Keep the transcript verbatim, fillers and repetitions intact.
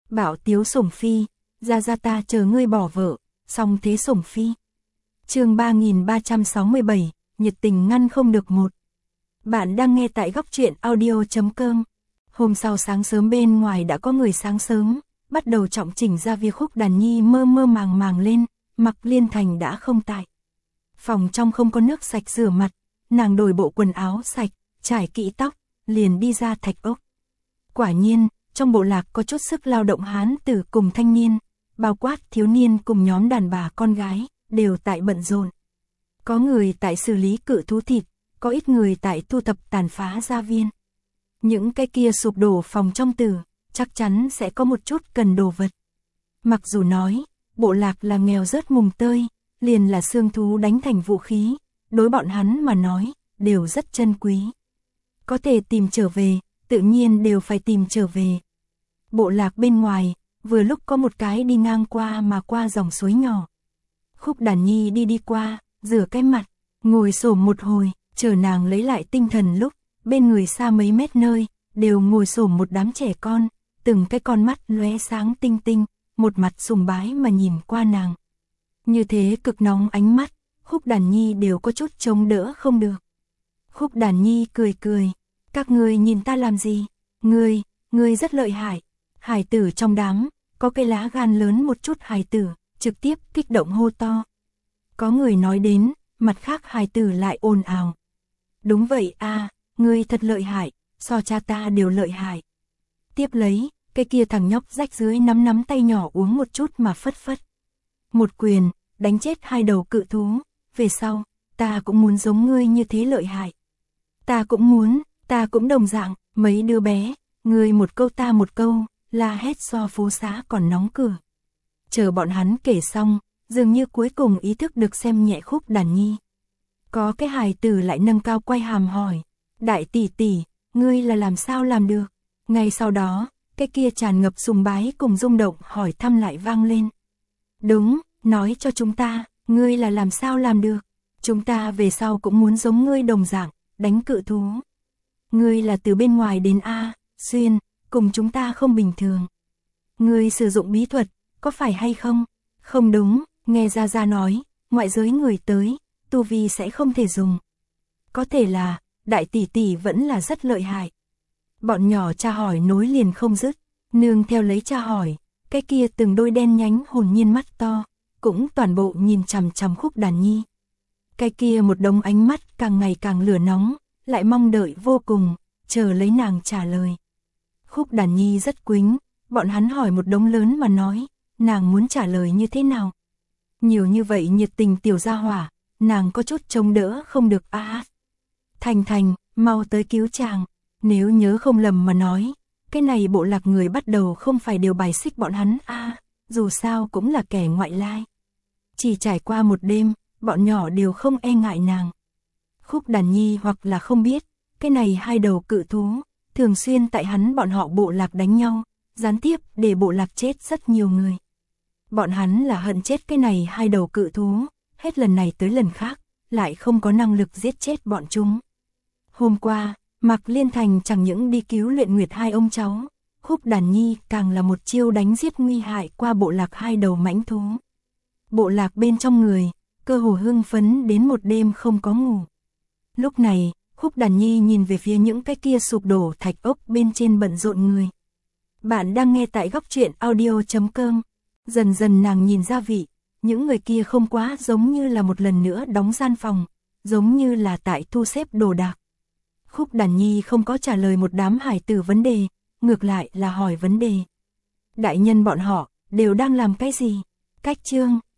Bảo tiếu sủng phi, ra ra ta chờ ngươi bỏ vợ, xong thế sủng phi. Chương ba nghìn ba trăm sáu mươi bảy, nhiệt tình ngăn không được một. Bạn đang nghe tại góc truyện audio chấm com. Hôm sau sáng sớm bên ngoài đã có người sáng sớm, bắt đầu trọng chỉnh ra việc Khúc Đàn Nhi mơ mơ màng màng lên, Mặc Liên Thành đã không tại. Phòng trong không có nước sạch rửa mặt, nàng đổi bộ quần áo sạch, trải kỹ tóc, liền đi ra thạch ốc. Quả nhiên, trong bộ lạc có chút sức lao động hán tử cùng thanh niên, bao quát thiếu niên cùng nhóm đàn bà con gái, đều tại bận rộn. Có người tại xử lý cự thú thịt, có ít người tại thu thập tàn phá gia viên. Những cái kia sụp đổ phòng trong tử, chắc chắn sẽ có một chút cần đồ vật. Mặc dù nói, bộ lạc là nghèo rớt mùng tơi, liền là xương thú đánh thành vũ khí, đối bọn hắn mà nói, đều rất chân quý. Có thể tìm trở về, tự nhiên đều phải tìm trở về. Bộ lạc bên ngoài, vừa lúc có một cái đi ngang qua mà qua dòng suối nhỏ. Khúc Đàn Nhi đi đi qua, rửa cái mặt, ngồi xổm một hồi, chờ nàng lấy lại tinh thần lúc, bên người xa mấy mét nơi, đều ngồi xổm một đám trẻ con, từng cái con mắt lóe sáng tinh tinh, một mặt sùng bái mà nhìn qua nàng. Như thế cực nóng ánh mắt, Khúc Đàn Nhi đều có chút chống đỡ không được. Khúc Đàn Nhi cười cười, các ngươi nhìn ta làm gì? Ngươi, ngươi rất lợi hại. Hải tử trong đám, có cái lá gan lớn một chút hải tử, trực tiếp kích động hô to. Có người nói đến, mặt khác hải tử lại ồn ào. Đúng vậy a, ngươi thật lợi hại, so cha ta đều lợi hại. Tiếp lấy, cái kia thằng nhóc rách dưới nắm nắm tay nhỏ uống một chút mà phất phất. Một quyền, đánh chết hai đầu cự thú, về sau, ta cũng muốn giống ngươi như thế lợi hại. Ta cũng muốn, ta cũng đồng dạng, mấy đứa bé, ngươi một câu ta một câu, la hét so phố xá còn nóng cửa. Chờ bọn hắn kể xong, dường như cuối cùng ý thức được xem nhẹ Khúc Đàn Nhi. Có cái hài tử lại nâng cao quay hàm hỏi, đại tỷ tỷ, ngươi là làm sao làm được? Ngay sau đó, cái kia tràn ngập sùng bái cùng rung động hỏi thăm lại vang lên. Đúng, nói cho chúng ta, ngươi là làm sao làm được? Chúng ta về sau cũng muốn giống ngươi đồng dạng, đánh cự thú. Ngươi là từ bên ngoài đến A, Xuyên, cùng chúng ta không bình thường. Ngươi sử dụng bí thuật, có phải hay không? Không đúng, nghe Gia Gia nói, ngoại giới người tới, tu vi sẽ không thể dùng. Có thể là, đại tỷ tỷ vẫn là rất lợi hại. Bọn nhỏ tra hỏi nối liền không dứt, nương theo lấy tra hỏi, cái kia từng đôi đen nhánh hồn nhiên mắt to, cũng toàn bộ nhìn chằm chằm Khúc Đàn Nhi. Cái kia một đống ánh mắt càng ngày càng lửa nóng, lại mong đợi vô cùng, chờ lấy nàng trả lời. Khúc Đàn Nhi rất quính, bọn hắn hỏi một đống lớn mà nói, nàng muốn trả lời như thế nào. Nhiều như vậy nhiệt tình tiểu gia hỏa, nàng có chút chống đỡ không được a. À, Thành Thành, mau tới cứu chàng, nếu nhớ không lầm mà nói, cái này bộ lạc người bắt đầu không phải đều bài xích bọn hắn a, à, dù sao cũng là kẻ ngoại lai. Chỉ trải qua một đêm, bọn nhỏ đều không e ngại nàng. Khúc Đàn Nhi hoặc là không biết, cái này hai đầu cự thú, thường xuyên tại hắn bọn họ bộ lạc đánh nhau, gián tiếp để bộ lạc chết rất nhiều người. Bọn hắn là hận chết cái này hai đầu cự thú, hết lần này tới lần khác, lại không có năng lực giết chết bọn chúng. Hôm qua, Mặc Liên Thành chẳng những đi cứu Luyện Nguyệt hai ông cháu, Khúc Đàn Nhi càng là một chiêu đánh giết nguy hại qua bộ lạc hai đầu mãnh thú. Bộ lạc bên trong người, cơ hồ hưng phấn đến một đêm không có ngủ. Lúc này, Khúc Đàn Nhi nhìn về phía những cái kia sụp đổ thạch ốc bên trên bận rộn người. Bạn đang nghe tại góc truyện audio chấm com. Dần dần nàng nhìn ra vị, những người kia không quá giống như là một lần nữa đóng gian phòng, giống như là tại thu xếp đồ đạc. Khúc Đàn Nhi không có trả lời một đám hải tử vấn đề, ngược lại là hỏi vấn đề. Đại nhân bọn họ, đều đang làm cái gì? Cách chương,